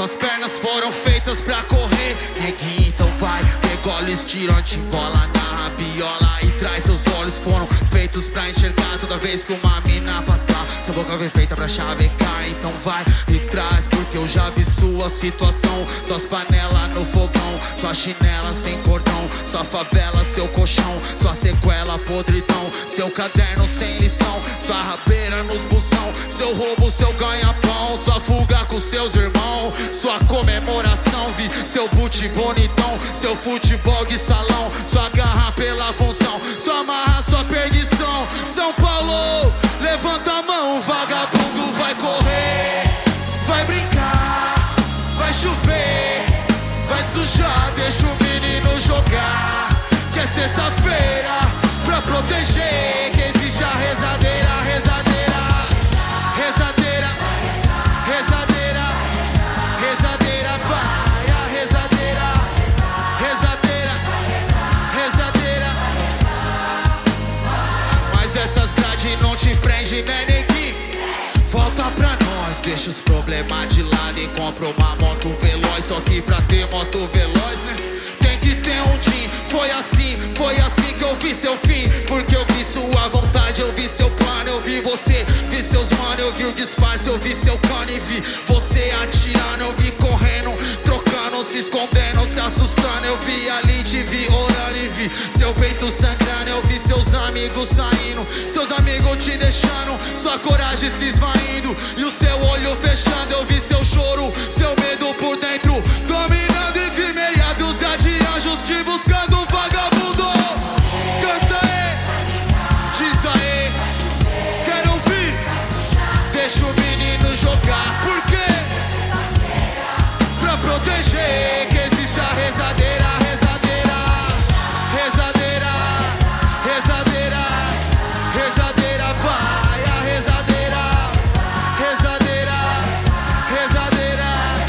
Suas pernas foram feitas pra correr, neguinho, então vai. Degola, estirante, bola na rabiola e traz. Seus olhos foram feitos pra enxergar toda vez que uma mina passar. Sua boca foi feita pra chavecar, então vai e traz. Porque eu já vi sua situação, suas panelas no fogão, sua chinela sem cordão, sua favela, seu colchão, sua sequela, podridão, seu caderno sem lição, sua rabeira nos busão, seu roubo, seu ganha-pão, sua fuga com seus irmãos, sua comemoração. Vi seu boot bonitão, seu futebol de salão, sua garra pela função, sua marra, sua perdição. São Paulo, levanta a mão, vagabundo vai correr, vai brincar, vai chover, vai sujar, deixa o menino jogar. Que é sexta-feira pra proteger, que existe a rezadeira, rezadeira, rezadeira, rezadeira, rezadeira, vai a rezadeira, rezadeira, rezadeira. Mas essas grades não te prendem, né, neguinho? Volta pra nós, deixa os problemas de lado e compra uma moto veloz. Só que pra ter moto veloz, né, tem que ter um din. Foi assim que eu vi seu fim. Porque eu vi sua vontade, eu vi seu plano, eu vi você, vi seus mano, eu vi o disfarce, eu vi seu cano e vi você atirando, eu vi correndo, trocando, se escondendo, se assustando. Eu vi ali, te vi orando e vi seu peito sangrando. Eu vi seus amigos saindo, seus amigos te deixando, sua coragem se esvaindo e o seu olho fechando. Eu vi seu choro, seu medo por dentro dominando e vi meia dúzia de anjos te buscando, vagabundo. Canta aí, diz aí, quero ouvir. Deixa o menino jogar, por quê? Pra proteger, que existe a rezadeira, rezadeira, rezadeira, rezadeira, rezadeira, vai a rezadeira, rezadeira, rezadeira.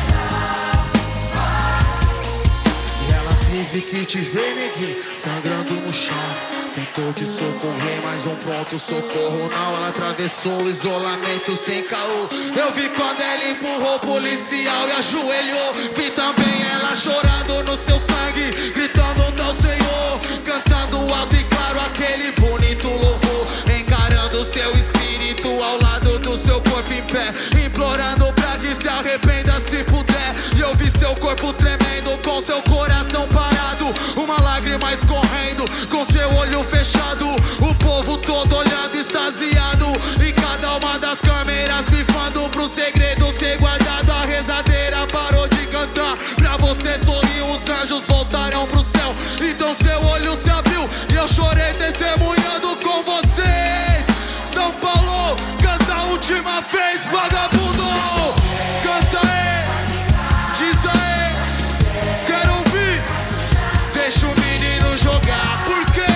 E ela teve que te ver, neguinho, sangrando no chão. Tentou te socorrer, mas um pronto socorro não. Ela atravessou o isolamento sem caô. Eu vi quando ela empurrou o policial e ajoelhou. Vi também ela chorando no seu sangue, gritando um tal Senhor, cantando alto e claro aquele bonito louvor, encarando seu espírito ao lado do seu corpo em pé, implorando pra que se arrependa se puder. E eu vi seu corpo tremendo, com seu coração parado, uma lágrima escorrendo, com seu olho fechado, o povo todo olhando extasiado, e cada uma das câmeras pifando pro segredo ser guardado. A rezadeira parou de cantar, pra você sorrir, os anjos voltaram pro céu. Então seu olho se abriu e eu chorei testemunhando com vocês. São Paulo, canta a última vez, vagabundo. Canta aí, diz aí, quero ouvir. Deixa o menino jogar, por quê?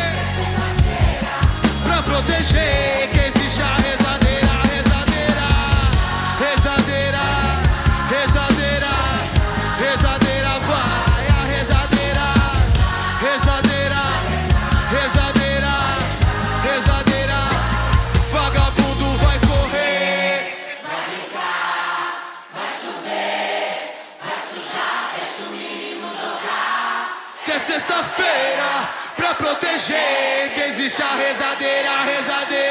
Pra proteger, que existe a rezadeira, rezadeira, rezadeira, rezadeira, rezadeira, vai a rezadeira, rezadeira, rezadeira, rezadeira. Vagabundo vai correr, vai brincar, vai chover, vai sujar, deixa o menino jogar. que é sexta-feira pra proteger, que existe a rezadeira, rezadeira.